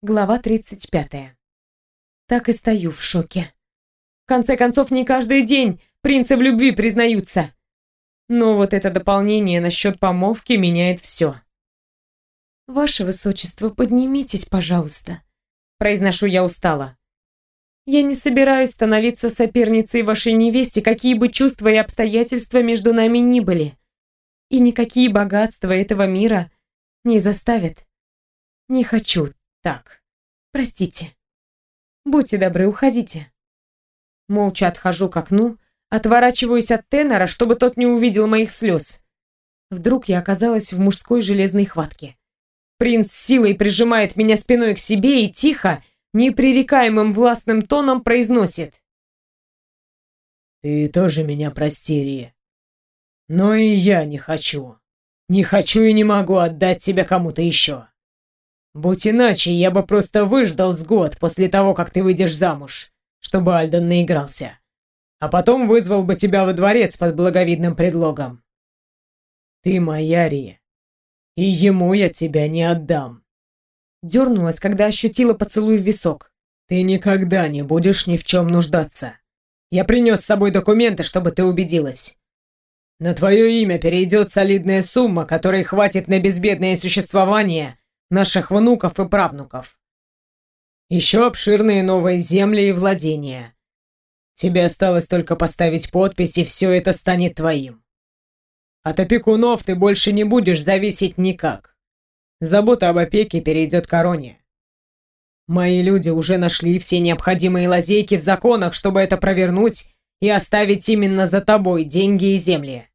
Глава 35. Так и стою в шоке. В конце концов, не каждый день принцы в любви признаются. Но вот это дополнение насчет помолвки меняет все. «Ваше высочество, поднимитесь, пожалуйста», — произношу я устало. «Я не собираюсь становиться соперницей вашей невесте, какие бы чувства и обстоятельства между нами ни были. И никакие богатства этого мира не заставят. Не хочу так. Простите. Будьте добры, уходите». Молча отхожу к окну, отворачиваюсь от тенора, чтобы тот не увидел моих слез. Вдруг я оказалась в мужской железной хватке. Принц силой прижимает меня спиной к себе и тихо, непререкаемым властным тоном произносит: «Ты тоже меня прости, Ри. Но и я не хочу. Не хочу и не могу отдать тебя кому-то еще. Будь иначе, я бы просто выждал с год после того, как ты выйдешь замуж, чтобы Альден наигрался. А потом вызвал бы тебя во дворец под благовидным предлогом. Ты моя, Ри, и ему я тебя не отдам». Дернулась, когда ощутила поцелуй в висок. «Ты никогда не будешь ни в чем нуждаться. Я принес с собой документы, чтобы ты убедилась. На твое имя перейдет солидная сумма, которой хватит на безбедное существование наших внуков и правнуков. Еще обширные новые земли и владения. Тебе осталось только поставить подпись, и все это станет твоим. От опекунов ты больше не будешь зависеть никак. Забота об опеке перейдет к короне. Мои люди уже нашли все необходимые лазейки в законах, чтобы это провернуть и оставить именно за тобой деньги и земли.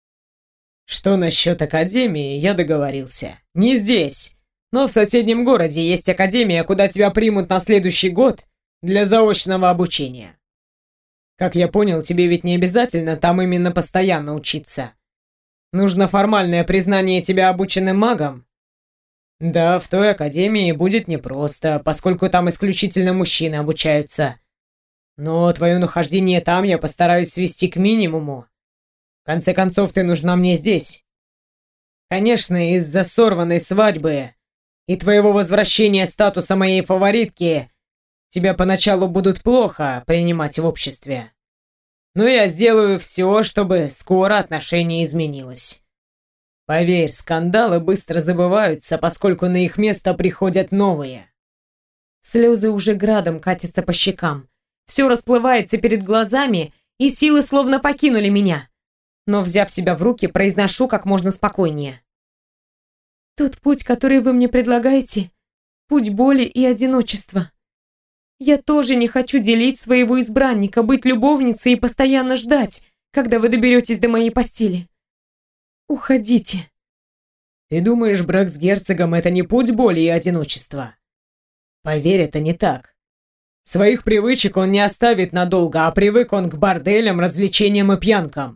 Что насчет академии, я договорился. Не здесь, но в соседнем городе есть академия, куда тебя примут на следующий год для заочного обучения. Как я понял, тебе ведь не обязательно там именно постоянно учиться. Нужно формальное признание тебя обученным магом. Да, в той академии будет непросто, поскольку там исключительно мужчины обучаются. Но твое нахождение там я постараюсь свести к минимуму. В конце концов, ты нужна мне здесь. Конечно, из-за сорванной свадьбы и твоего возвращения статуса моей фаворитки тебя поначалу будут плохо принимать в обществе. Но я сделаю все, чтобы скоро отношение изменилось. Поверь, скандалы быстро забываются, поскольку на их место приходят новые». Слезы уже градом катятся по щекам. Все расплывается перед глазами, и силы словно покинули меня. Но, взяв себя в руки, произношу как можно спокойнее. «Тот путь, который вы мне предлагаете, путь боли и одиночества. Я тоже не хочу делить своего избранника, быть любовницей и постоянно ждать, когда вы доберетесь до моей постели. Уходите». «Ты думаешь, брак с герцогом — это не путь боли и одиночества? Поверь, это не так. Своих привычек он не оставит надолго, а привык он к борделям, развлечениям и пьянкам.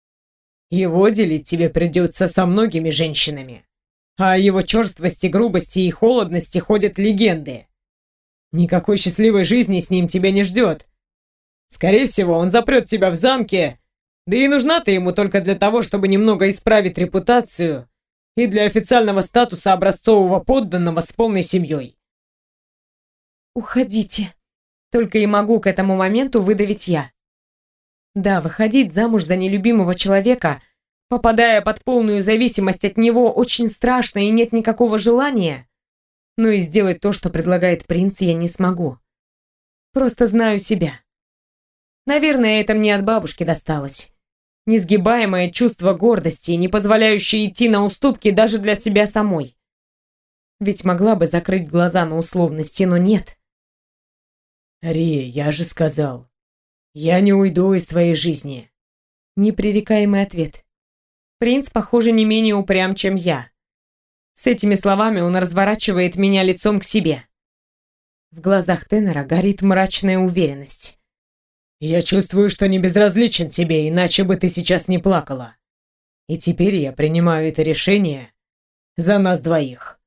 Его делить тебе придется со многими женщинами. А о его черствости, грубости и холодности ходят легенды. Никакой счастливой жизни с ним тебя не ждет. Скорее всего, он запрет тебя в замке, да и нужна ты ему только для того, чтобы немного исправить репутацию и для официального статуса образцового подданного с полной семьей». «Уходите», только и могу к этому моменту выдавить я. Да, выходить замуж за нелюбимого человека, попадая под полную зависимость от него, очень страшно и нет никакого желания. Но и сделать то, что предлагает принц, я не смогу. Просто знаю себя. Наверное, это мне от бабушки досталось. Несгибаемое чувство гордости, не позволяющее идти на уступки даже для себя самой. Ведь могла бы закрыть глаза на условности, но нет. «Ри, я же сказал, я не уйду из твоей жизни». Непререкаемый ответ. Принц, похоже, не менее упрям, чем я. С этими словами он разворачивает меня лицом к себе. В глазах тенора горит мрачная уверенность. «Я чувствую, что не безразличен тебе, иначе бы ты сейчас не плакала. И теперь я принимаю это решение за нас двоих».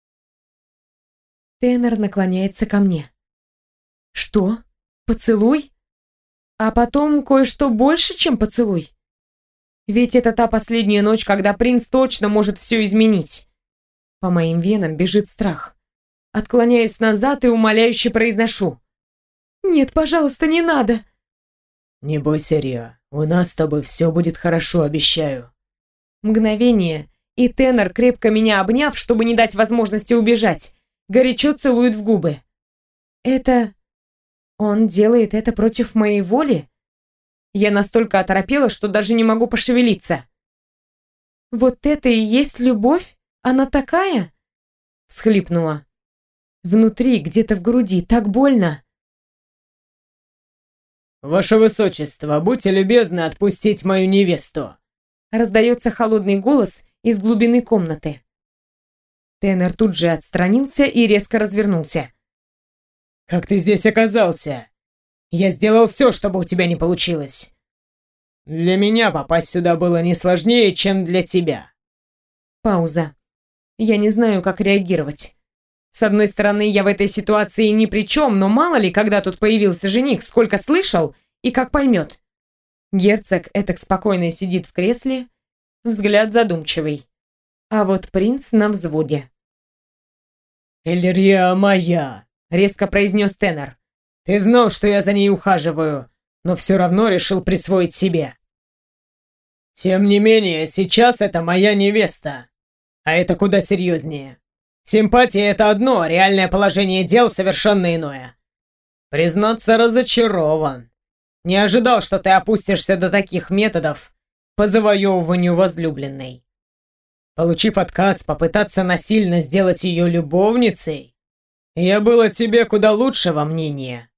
Тенор наклоняется ко мне. «Что? Поцелуй? А потом кое-что больше, чем поцелуй? Ведь это та последняя ночь, когда принц точно может все изменить. По моим венам бежит страх. Отклоняюсь назад и умоляюще произношу. «Нет, пожалуйста, не надо!» «Не бойся, Риа, у нас с тобой все будет хорошо, обещаю». Мгновение, и Тенор, крепко меня обняв, чтобы не дать возможности убежать, горячо целует в губы. Это... Он делает это против моей воли? Я настолько оторопела, что даже не могу пошевелиться. «Вот это и есть любовь? Она такая?» Схлипнула. Внутри, где-то в груди, так больно. «Ваше Высочество, будьте любезны отпустить мою невесту!» Раздается холодный голос из глубины комнаты. Тенор тут же отстранился и резко развернулся. «Как ты здесь оказался? Я сделал все, чтобы у тебя не получилось. Для меня попасть сюда было не сложнее, чем для тебя». Пауза. Я не знаю, как реагировать. С одной стороны, я в этой ситуации ни при чем, но мало ли, когда тут появился жених, сколько слышал и как поймет. Герцог этак спокойно сидит в кресле, взгляд задумчивый. А вот принц на взводе. «Эльрия моя!» — резко произнес Тенор. «Ты знал, что я за ней ухаживаю, но все равно решил присвоить себе. Тем не менее, сейчас это моя невеста, а это куда серьезнее. Симпатия — это одно, реальное положение дел совершенно иное. Признаться, разочарован. Не ожидал, что ты опустишься до таких методов по завоевыванию возлюбленной. Получив отказ, попытаться насильно сделать ее любовницей? Я был о тебе куда лучшего мнения.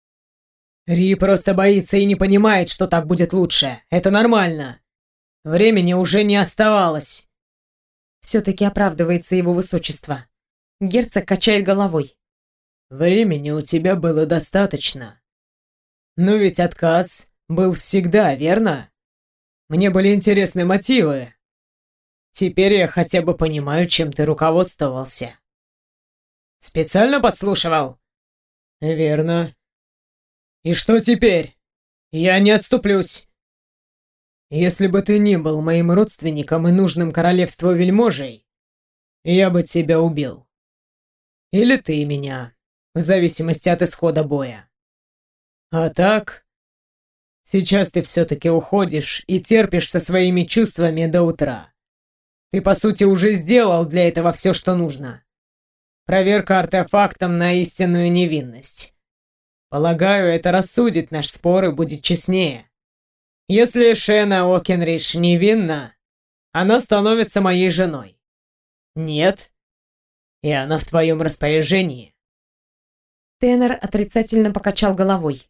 Ри просто боится и не понимает, что так будет лучше. Это нормально. Времени уже не оставалось». Все-таки оправдывается его высочество. Герцог качает головой. «Времени у тебя было достаточно. Но ведь отказ был всегда, верно? Мне были интересны мотивы. Теперь я хотя бы понимаю, чем ты руководствовался». «Специально подслушивал?» «Верно. И что теперь? Я не отступлюсь. Если бы ты не был моим родственником и нужным королевству вельможей, я бы тебя убил. Или ты меня, в зависимости от исхода боя. А так, сейчас ты все-таки уходишь и терпишь со своими чувствами до утра. Ты, по сути, уже сделал для этого все, что нужно. Проверка артефактом на истинную невинность. Полагаю, это рассудит наш спор и будет честнее. Если Шена Окенриш невинна, она становится моей женой. Нет, и она в твоем распоряжении». Тенор отрицательно покачал головой.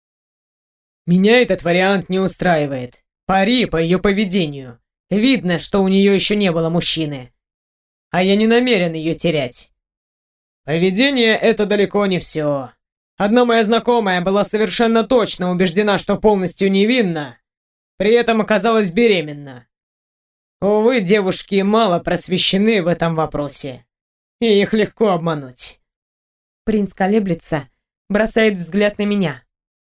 «Меня этот вариант не устраивает. Пари по ее поведению. Видно, что у нее еще не было мужчины. А я не намерен ее терять. Поведение — это далеко не все. Одна моя знакомая была совершенно точно убеждена, что полностью невинна, при этом оказалась беременна. Увы, девушки мало просвещены в этом вопросе, и их легко обмануть». Принц колеблется, бросает взгляд на меня.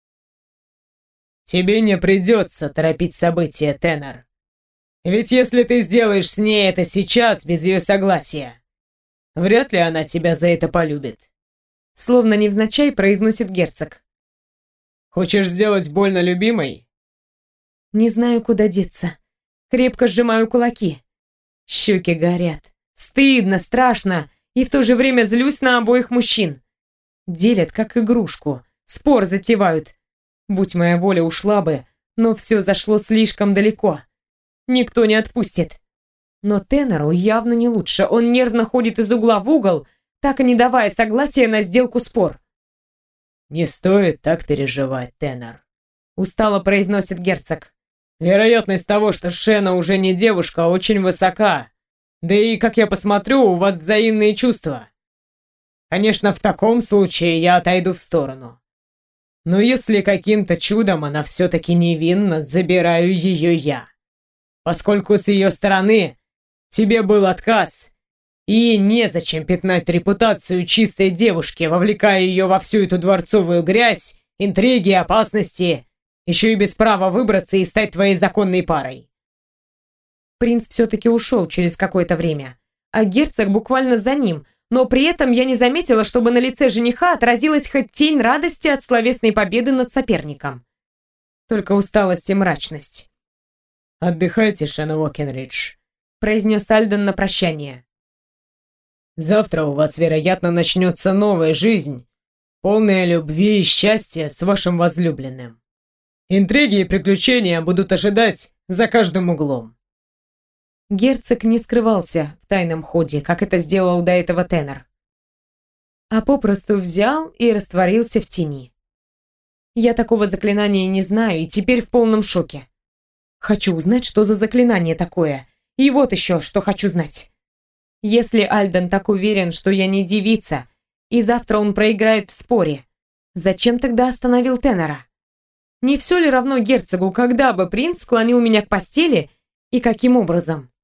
«Тебе не придется торопить события, Тенор. Ведь если ты сделаешь с ней это сейчас, без ее согласия, вряд ли она тебя за это полюбит». Словно невзначай произносит герцог. «Хочешь сделать больно любимой?» Не знаю, куда деться. Крепко сжимаю кулаки. Щеки горят. Стыдно, страшно, и в то же время злюсь на обоих мужчин. Делят как игрушку, спор затевают. Будь моя воля, ушла бы, но все зашло слишком далеко. Никто не отпустит. Но Тенору явно не лучше. Он нервно ходит из угла в угол, так и не давая согласия на сделку-спор. «Не стоит так переживать, Тенор», — устало произносит герцог. «Вероятность того, что Шена уже не девушка, очень высока. Да и, как я посмотрю, у вас взаимные чувства. Конечно, в таком случае я отойду в сторону. Но если каким-то чудом она все-таки невинна, забираю ее я. Поскольку с ее стороны тебе был отказ, и незачем пятнать репутацию чистой девушки, вовлекая ее во всю эту дворцовую грязь, интриги, опасности, еще и без права выбраться и стать твоей законной парой». Принц все-таки ушел через какое-то время, а герцог буквально за ним, но при этом я не заметила, чтобы на лице жениха отразилась хоть тень радости от словесной победы над соперником. Только усталость и мрачность. «Отдыхайте, Шена Уокенридж», — произнес Альден на прощание. «Завтра у вас, вероятно, начнется новая жизнь, полная любви и счастья с вашим возлюбленным. Интриги и приключения будут ожидать за каждым углом». Герцог не скрывался в тайном ходе, как это сделал до этого Тенор, а попросту взял и растворился в тени. Я такого заклинания не знаю и теперь в полном шоке. Хочу узнать, что за заклинание такое. И вот еще, что хочу знать. Если Альден так уверен, что я не девица, и завтра он проиграет в споре, зачем тогда остановил Тенора? Не все ли равно герцогу, когда бы принц склонил меня к постели и каким образом?